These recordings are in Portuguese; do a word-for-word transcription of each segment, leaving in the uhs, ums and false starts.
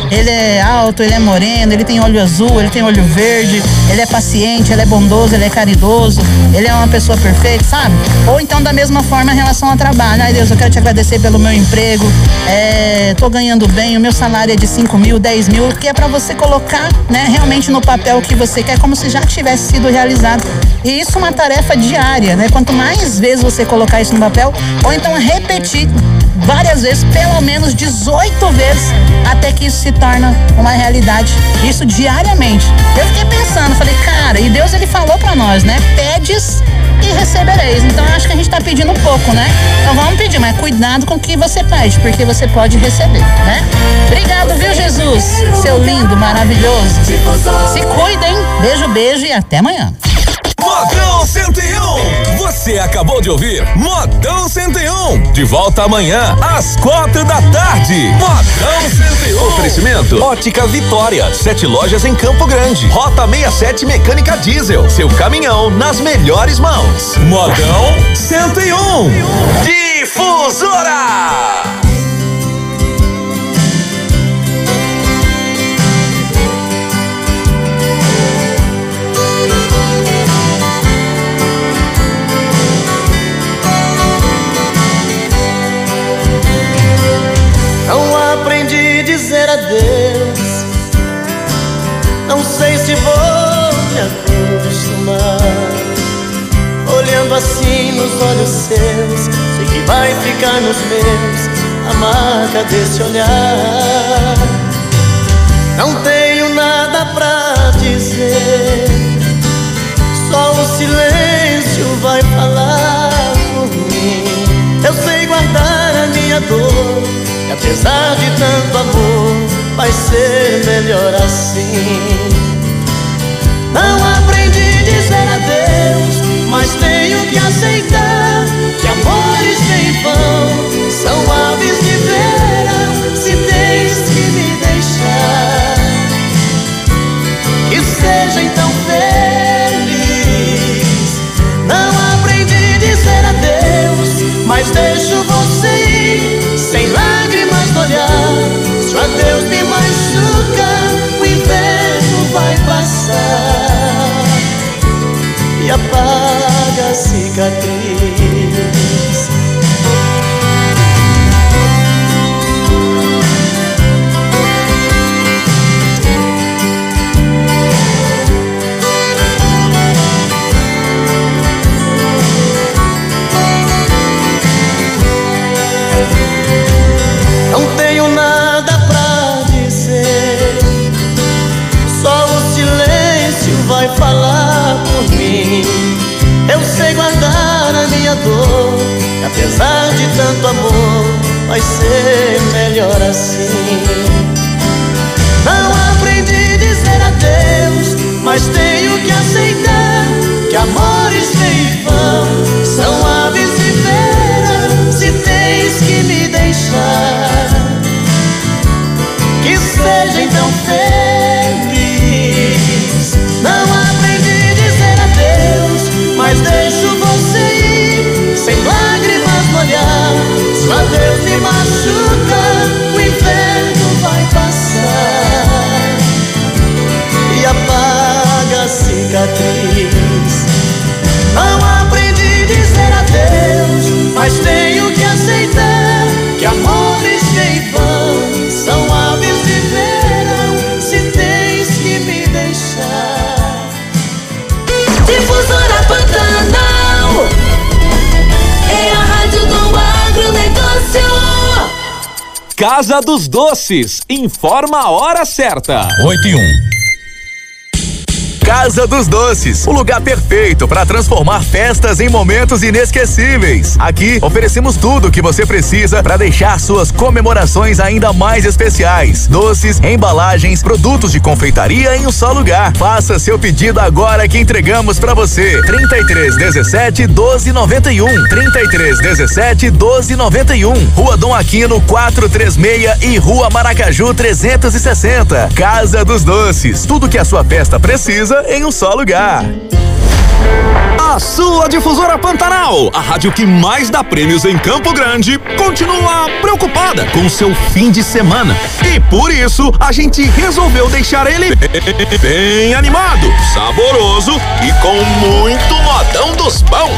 ele é alto, ele é moreno, ele tem olho azul, ele tem olho verde, ele é paciente, ele é bondoso, ele é caridoso, ele é uma pessoa perfeita, sabe? Ou então da mesma forma em relação ao trabalho. Ai, Deus, eu quero te agradecer pelo meu emprego, é, tô ganhando bem, o meu salário é de cinco mil, dez mil, que é pra você colocar, né, realmente no papel o que você quer, como se já tivesse sido realizado. E isso é uma tarefa diária, né? Quanto mais vezes você colocar isso no papel, ou então repetir várias vezes, pelo menos dezoito vezes, até que isso se torna uma realidade. Isso diariamente. Eu fiquei pensando, falei, cara, e Deus, ele falou pra nós, né? Pedes e recebereis. Então eu acho que a gente tá pedindo pouco, né? Então vamos pedir, mas cuidado com o que você pede, porque você pode receber, né? Obrigado, viu, Jesus? Seu lindo, maravilhoso. Se cuida, hein? Beijo, beijo e até amanhã. Modão cento e um. Você acabou de ouvir Modão cento e um. De volta amanhã às quatro da tarde. Modão cento e um. Oferecimento Ótica Vitória. Sete lojas em Campo Grande. Rota sessenta e sete Mecânica Diesel. Seu caminhão nas melhores mãos. Modão cento e um. Difusora. Dizer adeus, não sei se vou me acostumar. Olhando assim nos olhos seus, sei que vai ficar nos meus a marca desse olhar. Não tenho nada pra dizer, só o silêncio vai falar por mim. Eu sei guardar a minha dor, e apesar de tanto amor, vai ser melhor assim. Não aprendi a dizer adeus, mas tenho que aceitar que amores vêm e vão, são aves de verão, se tens que me deixar. Que seja então feliz. Não aprendi a dizer adeus, mas deixo você ir, sem lágrimas no olhar. Se o adeus me machuca, o inverno vai passar e apaga a cicatriz. Não tenho nada pra dizer, só o silêncio vai falar por mim. Eu sei guardar a minha dor, e apesar de tanto amor, vai ser melhor assim. Não aprendi a dizer adeus, mas tenho que aceitar que amores vêm e vão, são aves de verão, se tens que me deixar. Que seja então feliz. Não aprendi a dizer adeus, mas deixo você ir, sem lágrimas no olhar. Se o adeus me machuca, o inverno vai passar e apaga a cicatriz. Não aprendi a dizer adeus, mas tenho que aceitar que amores vêm e vão, são aves de verão, se tens que me deixar. Difusora Pantanal é a rádio do agronegócio. Casa dos Doces, informa a hora certa. Oito e um. Casa dos Doces, o lugar perfeito para transformar festas em momentos inesquecíveis. Aqui oferecemos tudo o que você precisa para deixar suas comemorações ainda mais especiais. Doces, embalagens, produtos de confeitaria em um só lugar. Faça seu pedido agora que entregamos para você. trinta e três, dezessete, doze, noventa e um. trinta e três, dezessete, doze, noventa e um. Rua Dom Aquino quatrocentos e trinta e seis e Rua Maracaju trezentos e sessenta. Casa dos Doces, tudo que a sua festa precisa música em um só lugar. A sua Difusora Pantanal, a rádio que mais dá prêmios em Campo Grande, continua preocupada com o seu fim de semana. E por isso, a gente resolveu deixar ele bem, bem animado, saboroso e com muito modão dos bons.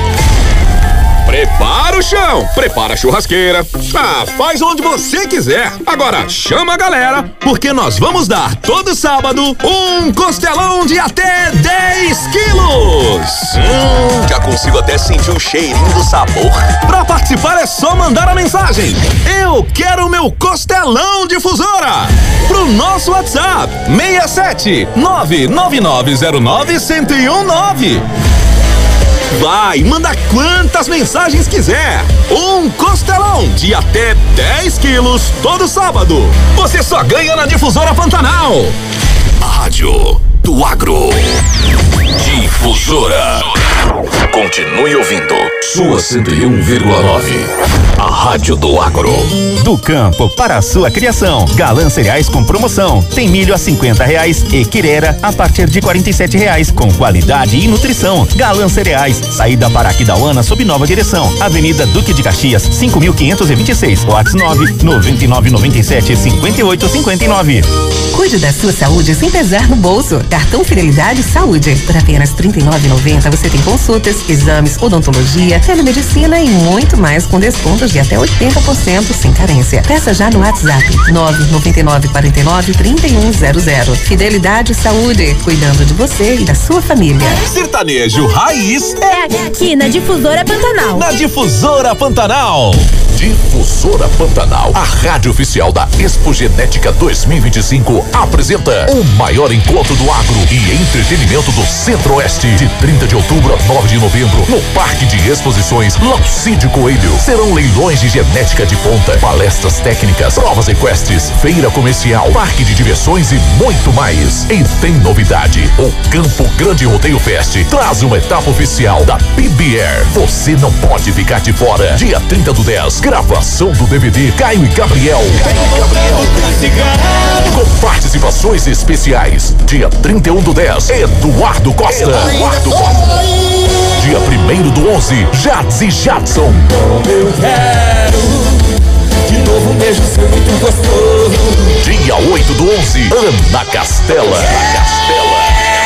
Prepara o chão, prepara a churrasqueira, ah, faz onde você quiser. Agora chama a galera, porque nós vamos dar todo sábado um costelão de até dez quilos. Hum, já consigo até sentir o cheirinho do sabor. Pra participar é só mandar a mensagem: eu quero meu costelão Difusora, pro nosso WhatsApp seis sete nove nove nove zero nove um um nove. Vai, manda quantas mensagens quiser. Um costelão de até dez quilos todo sábado. Você só ganha na Difusora Pantanal. A rádio do agro. Difusora. Continue ouvindo. Sua cento e um vírgula nove. A rádio do agro. Do campo para a sua criação. Galã Cereais com promoção. Tem milho a cinquenta reais e quirera a partir de quarenta e sete reais com qualidade e nutrição. Galã Cereais, saída para Aquidauana sob nova direção. Avenida Duque de Caxias, cinco mil quinhentos e vinte e seis. WhatsApp nove nove nove nove sete cinco oito cinco nove. Cuide da sua saúde sem pesar no bolso. Cartão Fidelidade Saúde. Por apenas trinta e nove reais e noventa centavos você tem consultas, exames, odontologia, telemedicina e muito mais com descontos de até oitenta por cento sem carência. Peça já no WhatsApp nove nove nove quatro nove três um zero zero. Fidelidade Saúde, cuidando de você e da sua família. Sertanejo Raiz é aqui na Difusora Pantanal. Na Difusora Pantanal. Difusora Pantanal, a rádio oficial da Expo Genética dois mil e vinte e cinco, apresenta o maior encontro do agro e entretenimento do Centro-Oeste, de trinta de outubro a nove de novembro, no Parque de Exposições Laucídio Coelho. Serão leilões de genética de ponta, palestras técnicas, provas equestres, feira comercial, parque de diversões e muito mais. E tem novidade: o Campo Grande Rodeio Fest traz uma etapa oficial da P B R. Você não pode ficar de fora. Dia trinta do dez, gravação do D V D Caio e Gabriel. Caio e Gabriel. Com participações especiais. Dia trinta e um do dez, Eduardo Costa. Eduardo Costa. Dia primeiro do onze, Jades e Jadson. Eu quero de novo um beijo seu muito gostoso. Dia oito do onze, Ana Castela. Ana Castela.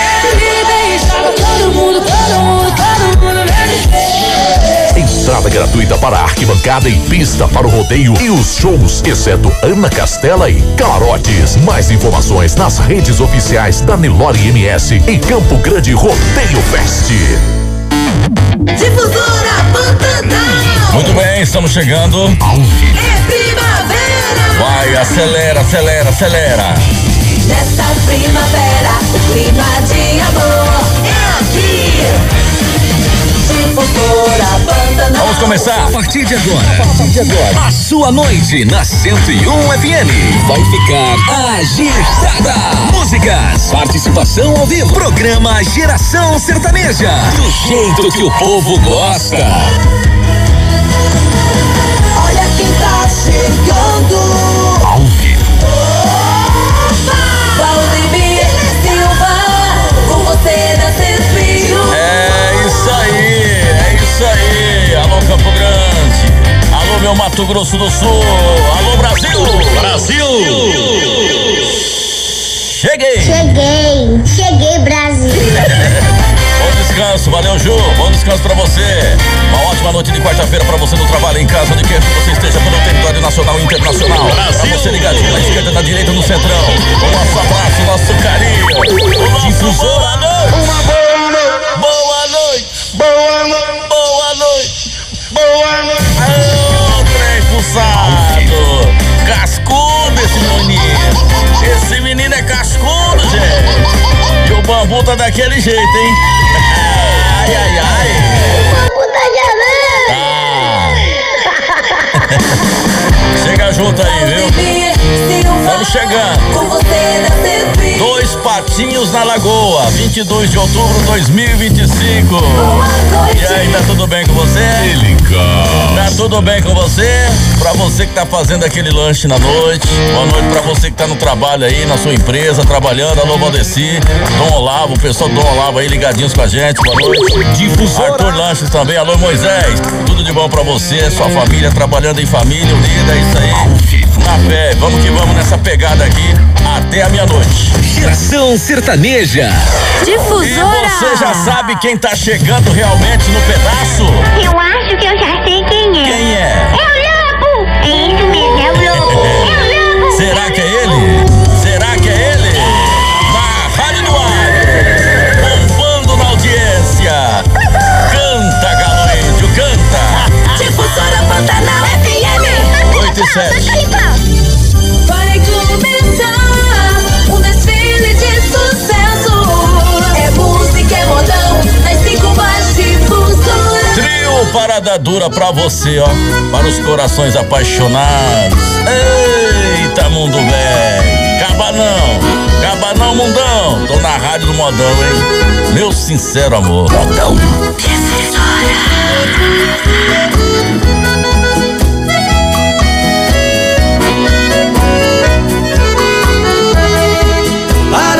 Todo mundo, todo mundo, todo mundo Entrada gratuita para a arquibancada e pista para o rodeio e os shows, exceto Ana Castela e Camarotes. Mais informações nas redes oficiais da Nelore M S e Campo Grande Rodeio Fest. Difusora Pantanal. Muito bem, estamos chegando. É primavera. Vai, acelera, acelera, acelera. Nessa primavera, o clima de amor é aqui. Difusora Pantanal. Vamos começar a partir de agora. A partir de agora. A sua noite na cento e um F M vai ficar agitada. Músicas, participação ao vivo. Programa Geração Sertaneja, do jeito que o povo gosta. Olha quem tá chegando. Ao vivo. Valdemir Silva, com você na Centro. É isso aí, é isso aí. Alô Campo Grande, alô meu Mato Grosso do Sul, alô Brasil, Brasil. Cheguei. Cheguei, cheguei Brasil. Bom descanso, valeu Ju, bom descanso pra você. Uma ótima noite de quarta-feira pra você no trabalho, em casa, onde quer que você esteja, pelo território nacional e internacional. Brasil. Pra você ligadinho na esquerda, na direita, no centrão. O nosso abraço, o nosso carinho. O nosso Difusora. Boa noite. Uma boa noite. Boa noite. Boa noite. Boa noite. Boa noite. Ô, trem pulsado. Cascudo esse menino. Esse menino é cascudo, gente. E o bambu tá daquele jeito, hein? Ai, ai, ai. Ah. Chega junto aí, viu? Vamos chegando. Com você na Centro. Dois Patinhos na Lagoa, vinte e dois de outubro de dois mil e vinte e cinco. E aí, tá tudo bem com você? Tá tudo bem com você? Pra você que tá fazendo aquele lanche na noite, boa noite pra você que tá no trabalho aí, na sua empresa, trabalhando. Alô, Valdeci, Dom Olavo, o pessoal do Dom Olavo aí ligadinhos com a gente, boa noite. Difusora. Arthur Lanches também, alô, Moisés, tudo de bom pra você, sua família, trabalhando em família unida, é isso aí. Na fé, vamos que vamos nessa pegada aqui até a meia-noite. Geração sertaneja. Difusora. E você já sabe quem tá chegando realmente no pedaço? Eu acho que eu já sei quem é. Quem é? É o Lobo! É isso mesmo, é o Lobo! É o Lobo! Será que é ele? Será que é ele? Na Rádio do Ar, bombando na audiência. Canta, Galo Índio, canta. Difusora Pantanal F M. oito e sete. Vai começar um desfile de sucesso. É música, é modão, nas cinco mais Difusora. Trio Parada Dura pra você, ó. Para os corações apaixonados. Eita, mundo velho. Acaba não, acaba não, mundão. Tô na rádio do modão, hein? Meu sincero amor. Modão.